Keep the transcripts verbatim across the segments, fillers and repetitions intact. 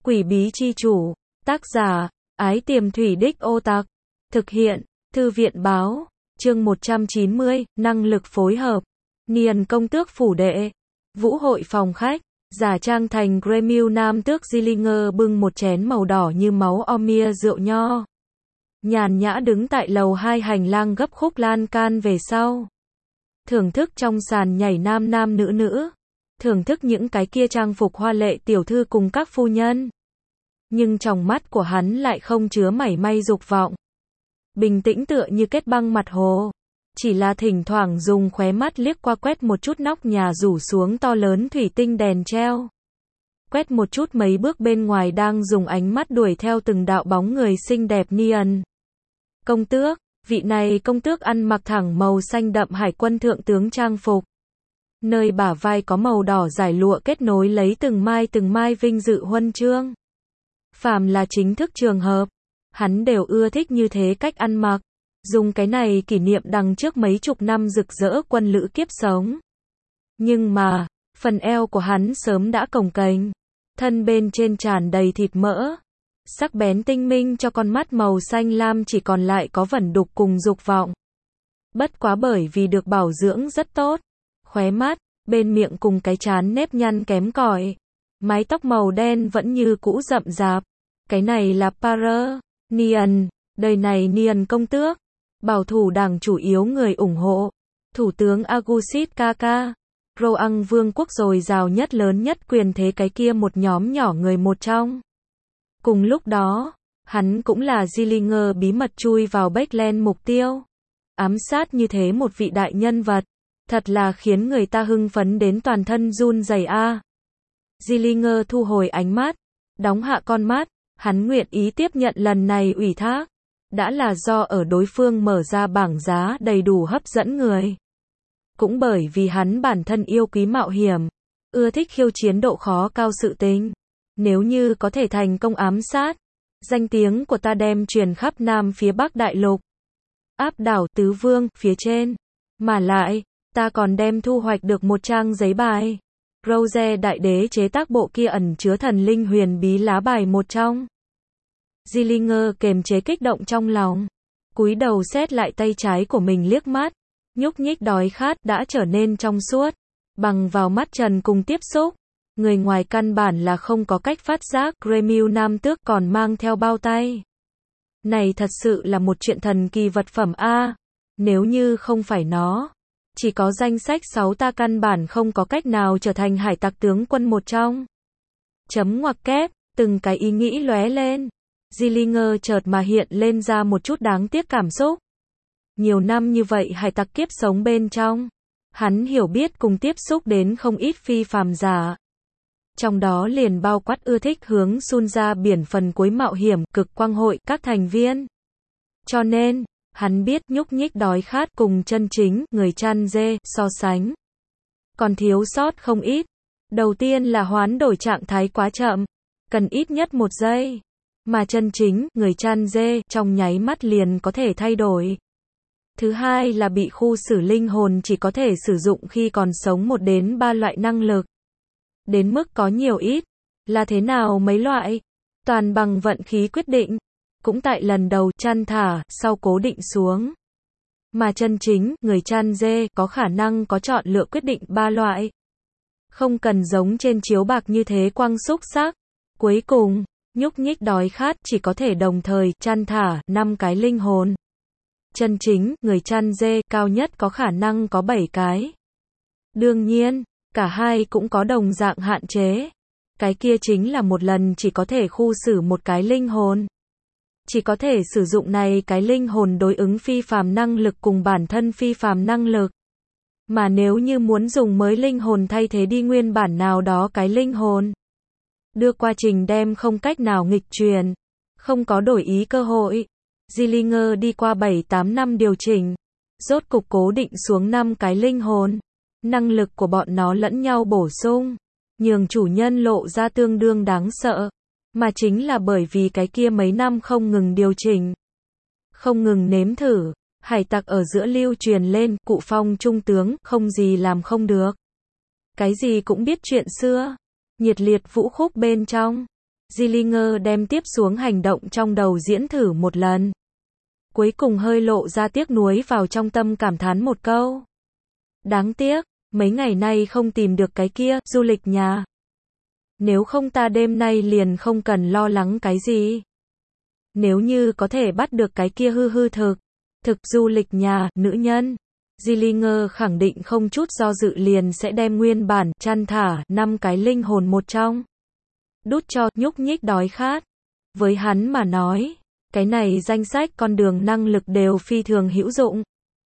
Quỷ bí chi chủ, tác giả, Ái Tiềm Thủy Đích Ô Tặc, thực hiện, Thư viện báo, chương một trăm chín mươi, năng lực phối hợp, Niền công tước phủ đệ, vũ hội phòng khách, giả trang thành Gremil nam tước Zillinger bưng một chén màu đỏ như máu Omir rượu nho. Nhàn nhã đứng tại lầu hai hành lang gấp khúc lan can về sau. Thưởng thức trong sàn nhảy nam nam nữ nữ. Thưởng thức những cái kia trang phục hoa lệ tiểu thư cùng các phu nhân. Nhưng trong mắt của hắn lại không chứa mảy may dục vọng. Bình tĩnh tựa như kết băng mặt hồ. Chỉ là thỉnh thoảng dùng khóe mắt liếc qua quét một chút nóc nhà rủ xuống to lớn thủy tinh đèn treo. Quét một chút mấy bước bên ngoài đang dùng ánh mắt đuổi theo từng đạo bóng người xinh đẹp Niên. Công tước, vị này công tước ăn mặc thẳng màu xanh đậm hải quân thượng tướng trang phục. Nơi bả vai có màu đỏ dải lụa kết nối lấy từng mai từng mai vinh dự huân chương. Phàm là chính thức trường hợp, hắn đều ưa thích như thế cách ăn mặc. Dùng cái này kỷ niệm đằng trước mấy chục năm rực rỡ quân lữ kiếp sống. Nhưng mà, phần eo của hắn sớm đã cồng kềnh, thân bên trên tràn đầy thịt mỡ. Sắc bén tinh minh cho con mắt màu xanh lam chỉ còn lại có vẩn đục cùng dục vọng. Bất quá bởi vì được bảo dưỡng rất tốt. Khóe mắt, bên miệng cùng cái trán nếp nhăn kém cỏi. Mái tóc màu đen vẫn như cũ rậm rạp. Cái này là Para, Niên, đời này Niên công tước. Bảo thủ đảng chủ yếu người ủng hộ. Thủ tướng Agusit Kaka. Roang vương quốc dồi dào nhất lớn nhất quyền thế cái kia một nhóm nhỏ người một trong. Cùng lúc đó, hắn cũng là Zillinger bí mật chui vào Backland mục tiêu. Ám sát như thế một vị đại nhân vật. Thật là khiến người ta hưng phấn đến toàn thân run rẩy a. À. Zillinger thu hồi ánh mắt, đóng hạ con mắt, hắn nguyện ý tiếp nhận lần này ủy thác. Đã là do ở đối phương mở ra bảng giá đầy đủ hấp dẫn người. Cũng bởi vì hắn bản thân yêu quý mạo hiểm, ưa thích khiêu chiến độ khó cao sự tình. Nếu như có thể thành công ám sát, danh tiếng của ta đem truyền khắp Nam phía Bắc Đại Lục. Áp đảo tứ vương phía trên. Mà lại, ta còn đem thu hoạch được một trang giấy bài. Rose đại đế chế tác bộ kia ẩn chứa thần linh huyền bí lá bài một trong. Zillinger kềm chế kích động trong lòng. Cúi đầu xét lại tay trái của mình liếc mắt. Nhúc nhích đói khát đã trở nên trong suốt. Bằng vào mắt trần cùng tiếp xúc. Người ngoài căn bản là không có cách phát giác. Gremil nam tước còn mang theo bao tay. Này thật sự là một chuyện thần kỳ vật phẩm a. Nếu như không phải nó. Chỉ có danh sách sáu ta căn bản không có cách nào trở thành hải tặc tướng quân một trong. Chấm ngoặc kép, từng cái ý nghĩ lóe lên. Zillinger chợt mà hiện lên ra một chút đáng tiếc cảm xúc. Nhiều năm như vậy hải tặc kiếp sống bên trong. Hắn hiểu biết cùng tiếp xúc đến không ít phi phàm giả. Trong đó liền bao quát ưa thích hướng sun ra biển phần cuối mạo hiểm cực quang hội các thành viên. Cho nên, hắn biết nhúc nhích đói khát cùng chân chính người chăn dê so sánh. Còn thiếu sót không ít. Đầu tiên là hoán đổi trạng thái quá chậm. Cần ít nhất một giây. Mà chân chính người chăn dê trong nháy mắt liền có thể thay đổi. Thứ hai là bị khu xử linh hồn chỉ có thể sử dụng khi còn sống một đến ba loại năng lực. Đến mức có nhiều ít. Là thế nào mấy loại? Toàn bằng vận khí quyết định. Cũng tại lần đầu chăn thả, sau cố định xuống. Mà chân chính, người chăn dê, có khả năng có chọn lựa quyết định ba loại. Không cần giống trên chiếu bạc như thế quăng xúc sắc. Cuối cùng, nhúc nhích đói khát chỉ có thể đồng thời chăn thả năm cái linh hồn. Chân chính, người chăn dê, cao nhất có khả năng có bảy cái. Đương nhiên, cả hai cũng có đồng dạng hạn chế. Cái kia chính là một lần chỉ có thể khu xử một cái linh hồn. Chỉ có thể sử dụng này cái linh hồn đối ứng phi phàm năng lực cùng bản thân phi phàm năng lực. Mà nếu như muốn dùng mới linh hồn thay thế đi nguyên bản nào đó cái linh hồn. Đưa quá trình đem không cách nào nghịch truyền. Không có đổi ý cơ hội. Zillinger đi qua bảy tám năm điều chỉnh. Rốt cục cố định xuống năm cái linh hồn. Năng lực của bọn nó lẫn nhau bổ sung. Nhường chủ nhân lộ ra tương đương đáng sợ. Mà chính là bởi vì cái kia mấy năm không ngừng điều chỉnh. Không ngừng nếm thử. Hải tặc ở giữa lưu truyền lên, cụ phong trung tướng, không gì làm không được. Cái gì cũng biết chuyện xưa. Nhiệt liệt vũ khúc bên trong. Zillinger đem tiếp xuống hành động trong đầu diễn thử một lần. Cuối cùng hơi lộ ra tiếc nuối vào trong tâm, cảm thán một câu. Đáng tiếc, mấy ngày nay không tìm được cái kia, du lịch nhà. Nếu không ta đêm nay liền không cần lo lắng cái gì. Nếu như có thể bắt được cái kia hư hư thực, thực du lịch nhà, nữ nhân. Zillinger khẳng định không chút do dự liền sẽ đem nguyên bản, chăn thả, năm cái linh hồn một trong. Đút cho, nhúc nhích đói khát. Với hắn mà nói, cái này danh sách con đường năng lực đều phi thường hữu dụng.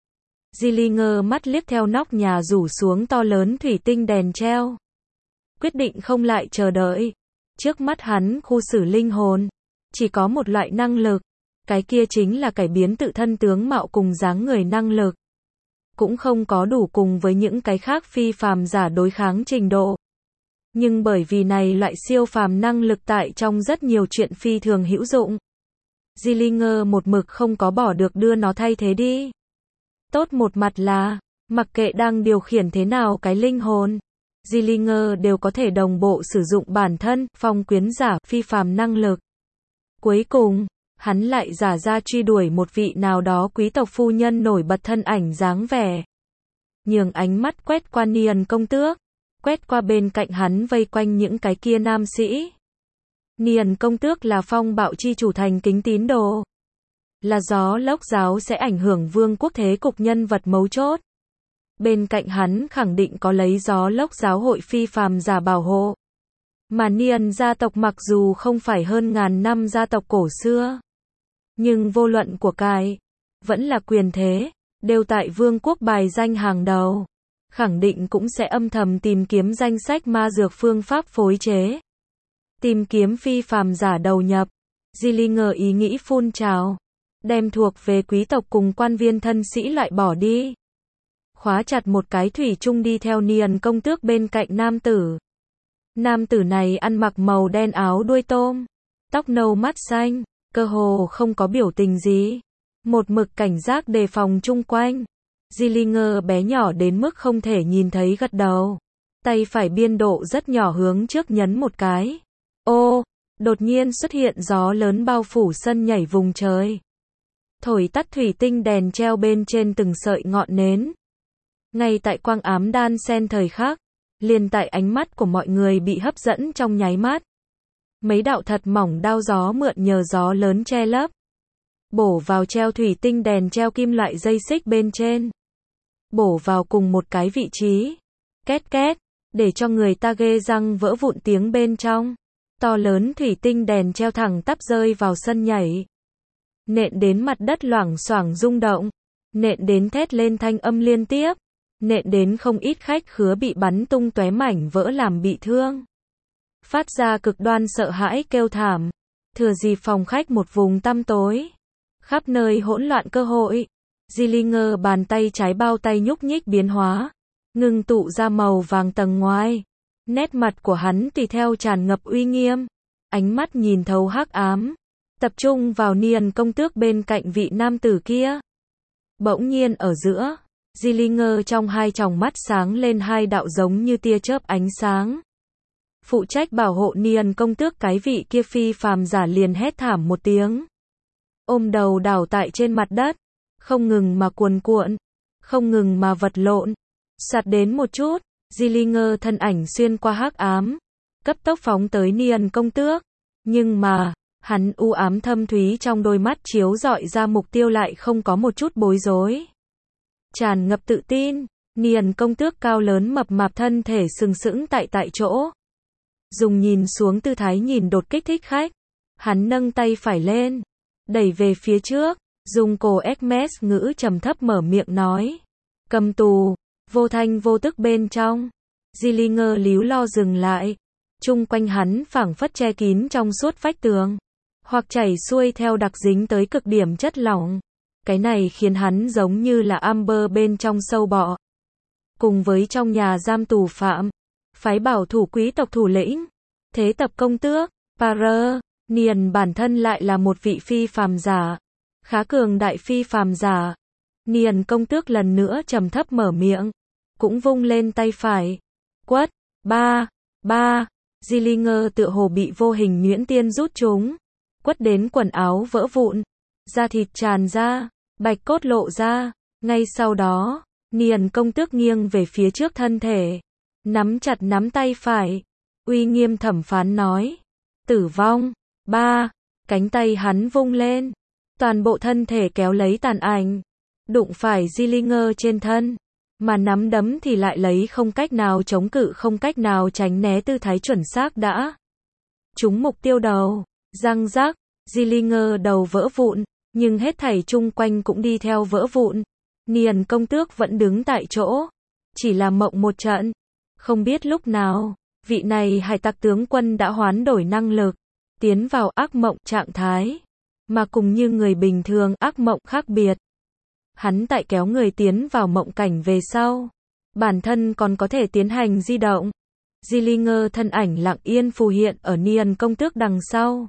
Zillinger mắt liếc theo nóc nhà rủ xuống to lớn thủy tinh đèn treo. Quyết định không lại chờ đợi. Trước mắt hắn khu xử linh hồn. Chỉ có một loại năng lực. Cái kia chính là cải biến tự thân tướng mạo cùng dáng người năng lực. Cũng không có đủ cùng với những cái khác phi phàm giả đối kháng trình độ. Nhưng bởi vì này loại siêu phàm năng lực tại trong rất nhiều chuyện phi thường hữu dụng. Zillinger một mực không có bỏ được đưa nó thay thế đi. Tốt một mặt là, mặc kệ đang điều khiển thế nào cái linh hồn, Zillinger đều có thể đồng bộ sử dụng bản thân, phong quyến giả, phi phàm năng lực. Cuối cùng, hắn lại giả ra truy đuổi một vị nào đó quý tộc phu nhân nổi bật thân ảnh dáng vẻ. Nhường ánh mắt quét qua Niên công tước, quét qua bên cạnh hắn vây quanh những cái kia nam sĩ. Niên công tước là phong bạo chi chủ thành kính tín đồ. Là gió lốc giáo sẽ ảnh hưởng vương quốc thế cục nhân vật mấu chốt. Bên cạnh hắn khẳng định có lấy gió lốc giáo hội phi phàm giả bảo hộ. Mà Niên gia tộc mặc dù không phải hơn ngàn năm gia tộc cổ xưa, nhưng vô luận của cải, vẫn là quyền thế, đều tại vương quốc bài danh hàng đầu. Khẳng định cũng sẽ âm thầm tìm kiếm danh sách ma dược phương pháp phối chế. Tìm kiếm phi phàm giả đầu nhập. Zillinger ý nghĩ phun trào. Đem thuộc về quý tộc cùng quan viên thân sĩ loại bỏ đi. Khóa chặt một cái thủy chung đi theo Niên công tước bên cạnh nam tử. Nam tử này ăn mặc màu đen áo đuôi tôm. Tóc nâu mắt xanh. Cơ hồ không có biểu tình gì. Một mực cảnh giác đề phòng chung quanh. Zillinger bé nhỏ đến mức không thể nhìn thấy gật đầu. Tay phải biên độ rất nhỏ hướng trước nhấn một cái. Ô, đột nhiên xuất hiện gió lớn bao phủ sân nhảy vùng trời. Thổi tắt thủy tinh đèn treo bên trên từng sợi ngọn nến. Ngay tại quang ám đan xen thời khắc, liền tại ánh mắt của mọi người bị hấp dẫn trong nháy mắt. Mấy đạo thật mỏng đao gió mượn nhờ gió lớn che lấp. Bổ vào treo thủy tinh đèn treo kim loại dây xích bên trên. Bổ vào cùng một cái vị trí. Két két, để cho người ta ghê răng vỡ vụn tiếng bên trong. To lớn thủy tinh đèn treo thẳng tắp rơi vào sân nhảy. Nện đến mặt đất loảng xoảng rung động. Nện đến thét lên thanh âm liên tiếp. Nện đến không ít khách khứa bị bắn tung tóe mảnh vỡ làm bị thương. Phát ra cực đoan sợ hãi kêu thảm. Thừa dịp phòng khách một vùng tăm tối. Khắp nơi hỗn loạn cơ hội. Zillinger bàn tay trái bao tay nhúc nhích biến hóa. Ngưng tụ ra màu vàng tầng ngoài. Nét mặt của hắn tùy theo tràn ngập uy nghiêm. Ánh mắt nhìn thấu hắc ám. Tập trung vào Niên công tước bên cạnh vị nam tử kia. Bỗng nhiên ở giữa, Zillinger trong hai tròng mắt sáng lên hai đạo giống như tia chớp ánh sáng. Phụ trách bảo hộ Niên công tước cái vị kia phi phàm giả liền hét thảm một tiếng. Ôm đầu đảo tại trên mặt đất. Không ngừng mà cuồn cuộn. Không ngừng mà vật lộn. Sạt đến một chút, Zillinger thân ảnh xuyên qua hắc ám. Cấp tốc phóng tới Niên công tước. Nhưng mà, hắn u ám thâm thúy trong đôi mắt chiếu rọi ra mục tiêu lại không có một chút bối rối. Tràn ngập tự tin, Niên công tước cao lớn mập mạp thân thể sừng sững tại tại chỗ. Dùng nhìn xuống tư thái nhìn đột kích thích khách. Hắn nâng tay phải lên, đẩy về phía trước, dùng cổ Hermes ngữ trầm thấp mở miệng nói. Cầm tù, vô thanh vô tức bên trong. Zillinger líu lo dừng lại. Chung quanh hắn phảng phất che kín trong suốt vách tường. Hoặc chảy xuôi theo đặc dính tới cực điểm chất lỏng. Cái này khiến hắn giống như là Amber bên trong sâu bọ. Cùng với trong nhà giam tù phạm. Phái bảo thủ quý tộc thủ lĩnh. Thế tập công tước, Parơ, Niên bản thân lại là một vị phi phàm giả. Khá cường đại phi phàm giả. Niên công tước lần nữa trầm thấp mở miệng. Cũng vung lên tay phải. Quất, ba, ba, Zillinger tựa hồ bị vô hình nhuyễn tiên rút chúng, quất đến quần áo vỡ vụn, da thịt tràn ra, bạch cốt lộ ra. Ngay sau đó, Niền công tước nghiêng về phía trước thân thể, nắm chặt nắm tay phải, uy nghiêm thẩm phán nói, tử vong. Ba, cánh tay hắn vung lên, toàn bộ thân thể kéo lấy tàn ảnh, đụng phải Zillinger trên thân, mà nắm đấm thì lại lấy không cách nào chống cự, không cách nào tránh né, tư thái chuẩn xác đã trúng mục tiêu đầu. Răng rắc, Zillinger đầu vỡ vụn, nhưng hết thảy chung quanh cũng đi theo vỡ vụn. Niền công tước vẫn đứng tại chỗ, chỉ là mộng một trận. Không biết lúc nào, vị này hải tặc tướng quân đã hoán đổi năng lực, tiến vào ác mộng trạng thái, mà cùng như người bình thường, ác mộng khác biệt. Hắn tại kéo người tiến vào mộng cảnh về sau, bản thân còn có thể tiến hành di động. Zillinger thân ảnh lặng yên phù hiện ở Niền công tước đằng sau.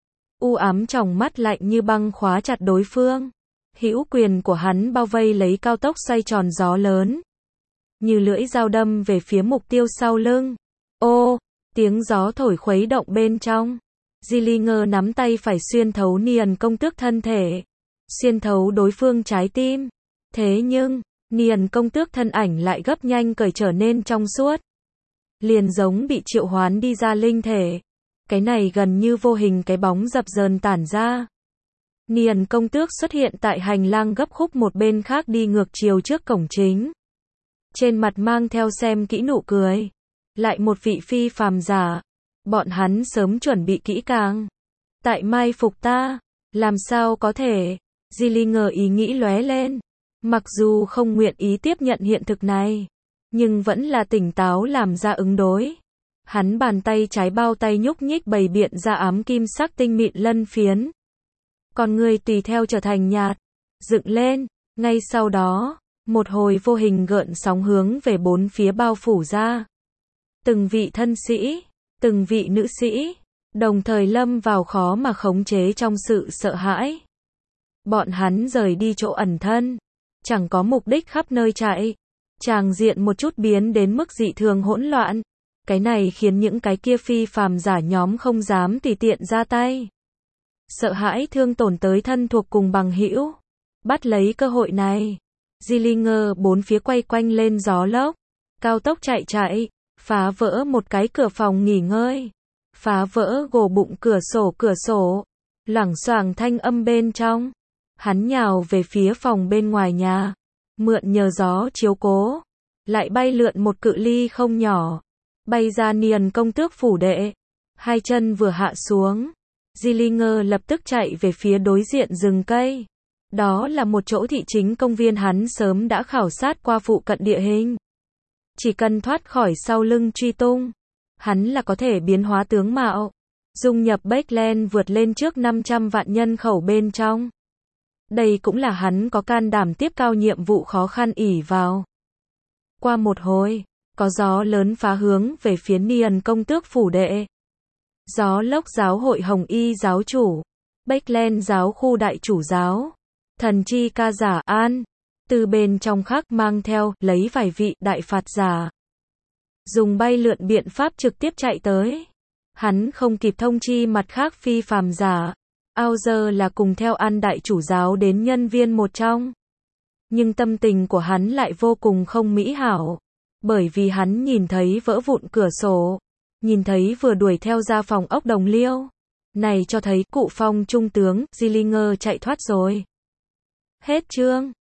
U ám tròng mắt lạnh như băng khóa chặt đối phương. Hữu quyền của hắn bao vây lấy cao tốc xoay tròn gió lớn, như lưỡi dao đâm về phía mục tiêu sau lưng. Ô, tiếng gió thổi khuấy động bên trong. Zillinger nắm tay phải xuyên thấu Niền công tước thân thể, xuyên thấu đối phương trái tim. Thế nhưng, Niền công tước thân ảnh lại gấp nhanh cởi trở nên trong suốt, liền giống bị triệu hoán đi ra linh thể. Cái này gần như vô hình cái bóng dập dờn tản ra. Niền công tước xuất hiện tại hành lang gấp khúc một bên khác, đi ngược chiều trước cổng chính. Trên mặt mang theo xem kỹ nụ cười. Lại một vị phi phàm giả. Bọn hắn sớm chuẩn bị kỹ càng. Tại mai phục ta. Làm sao có thể? Zillinger ý nghĩ lóe lên. Mặc dù không nguyện ý tiếp nhận hiện thực này, nhưng vẫn là tỉnh táo làm ra ứng đối. Hắn bàn tay trái bao tay nhúc nhích bày biện ra ám kim sắc tinh mịn lân phiến. Còn người tùy theo trở thành nhạt, dựng lên. Ngay sau đó, một hồi vô hình gợn sóng hướng về bốn phía bao phủ ra. Từng vị thân sĩ, từng vị nữ sĩ, đồng thời lâm vào khó mà khống chế trong sự sợ hãi. Bọn hắn rời đi chỗ ẩn thân, chẳng có mục đích, khắp nơi chạy. Tràng diện một chút biến đến mức dị thường hỗn loạn. Cái này khiến những cái kia phi phàm giả nhóm không dám tùy tiện ra tay. Sợ hãi thương tổn tới thân thuộc cùng bằng hữu. Bắt lấy cơ hội này, Zillinger bốn phía quay quanh lên gió lốc, cao tốc chạy chạy, phá vỡ một cái cửa phòng nghỉ ngơi, phá vỡ gỗ bụng cửa sổ cửa sổ, loảng xoảng thanh âm bên trong. Hắn nhào về phía phòng bên ngoài nhà, mượn nhờ gió chiếu cố, lại bay lượn một cự ly không nhỏ, bay ra Niền công tước phủ đệ. Hai chân vừa hạ xuống, Zillinger lập tức chạy về phía đối diện rừng cây. Đó là một chỗ thị chính công viên, hắn sớm đã khảo sát qua phụ cận địa hình. Chỉ cần thoát khỏi sau lưng truy tung, hắn là có thể biến hóa tướng mạo, dung nhập Backland, vượt lên trước năm trăm vạn nhân khẩu bên trong. Đây cũng là hắn có can đảm tiếp cao nhiệm vụ khó khăn ỷ vào. Qua một hồi, có gió lớn phá hướng về phía Niền công tước phủ đệ. Gió lốc giáo hội Hồng Y giáo chủ, Backland giáo khu đại chủ giáo, thần chi ca giả An, từ bên trong khác mang theo, lấy vài vị đại phạt giả. Dùng bay lượn biện pháp trực tiếp chạy tới. Hắn không kịp thông chi mặt khác phi phàm giả. Auger là cùng theo An đại chủ giáo đến nhân viên một trong. Nhưng tâm tình của hắn lại vô cùng không mỹ hảo. Bởi vì hắn nhìn thấy vỡ vụn cửa sổ. Nhìn thấy vừa đuổi theo ra phòng ốc đồng liêu. Này cho thấy cụ phong trung tướng, Zillinger chạy thoát rồi. Hết chương.